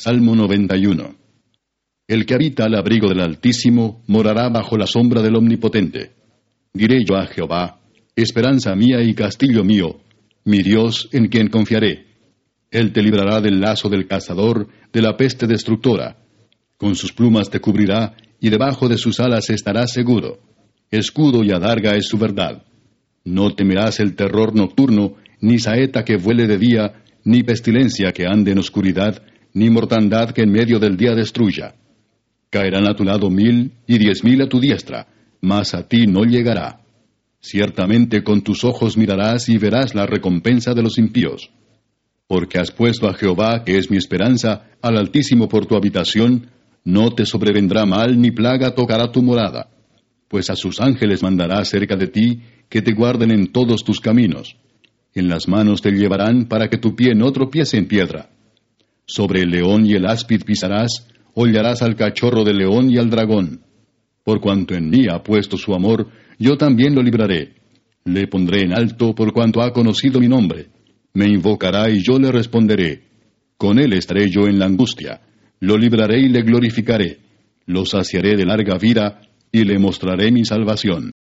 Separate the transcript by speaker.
Speaker 1: Salmo 91. El que habita al abrigo del Altísimo morará bajo la sombra del Omnipotente. Diré yo a Jehová, esperanza mía y castillo mío, mi Dios en quien confiaré. Él te librará del lazo del cazador, de la peste destructora. Con sus plumas te cubrirá, y debajo de sus alas estarás seguro. Escudo y adarga es su verdad. No temerás el terror nocturno, ni saeta que vuele de día, ni pestilencia que ande en oscuridad, ni mortandad que en medio del día destruya. Caerán a tu lado 1000 y 10,000 a tu diestra, mas a ti no llegará. Ciertamente con tus ojos mirarás y verás la recompensa de los impíos. Porque has puesto a Jehová, que es mi esperanza, al Altísimo por tu habitación, no te sobrevendrá mal ni plaga tocará tu morada. Pues a sus ángeles mandará cerca de ti, que te guarden en todos tus caminos. En las manos te llevarán para que tu pie no tropiece en piedra. Sobre el león y el áspid pisarás, hollarás al cachorro del león y al dragón. Por cuanto en mí ha puesto su amor, yo también lo libraré. Le pondré en alto por cuanto ha conocido mi nombre. Me invocará y yo le responderé. Con él estaré yo en la angustia. Lo libraré y le glorificaré. Lo saciaré de larga vida y le mostraré mi salvación.